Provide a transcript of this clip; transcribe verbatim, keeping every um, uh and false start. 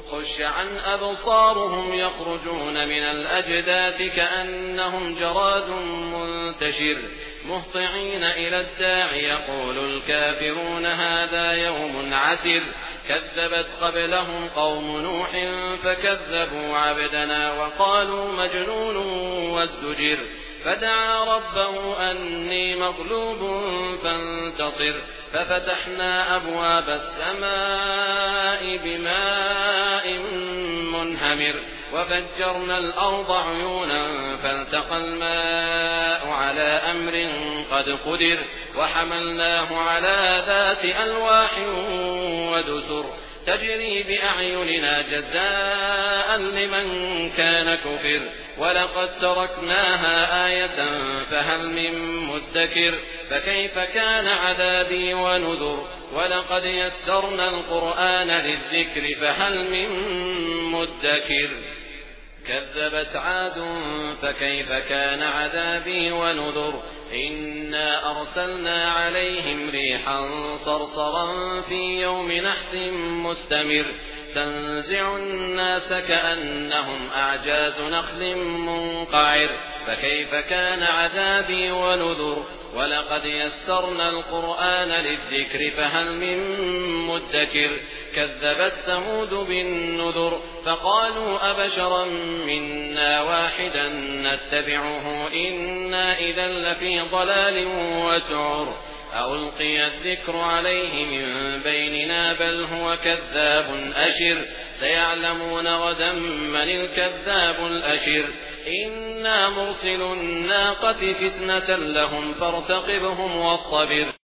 خش عن أبصارهم يخرجون من الأجداث كأنهم جراد منتشر مهطعين إلى الداع يقول الكافرون هذا يوم عسر كذبت قبلهم قوم نوح فكذبوا عبدنا وقالوا مجنون وازدجر فدعا ربه أني مغلوب فانتصر ففتحنا أبواب السماء بماء منهمر وفجرنا الأرض عيونا فالتقى الماء على أمر قد قدر وحملناه على ذات ألواح ودسر تجري بأعيننا جزاء لمن كان كفر ولقد تركناها آية فهل من مدكر فكيف كان عذابي ونذر ولقد يسرنا القرآن للذكر فهل من مدكر كذبت عاد فكيف كان عذابي ونذر إنا أرسلنا عليهم ريحا صرصرا في يوم نحس مستمر تنزع الناس كأنهم أعجاز نخل منقعر فكيف كان عذابي ونذر ولقد يسرنا القرآن للذكر فهل من مدكر كذبت ثمود بالنذر فقالوا أبشرا منا واحدا نتبعه إنا إذا لفي ضلال وسعر ألقي الذكر عليه من بيننا بل هو كذاب أشر سيعلمون غدا من الكذاب الأشر إنا مرسل الناقة فتنة لهم فارتقبهم واصطبر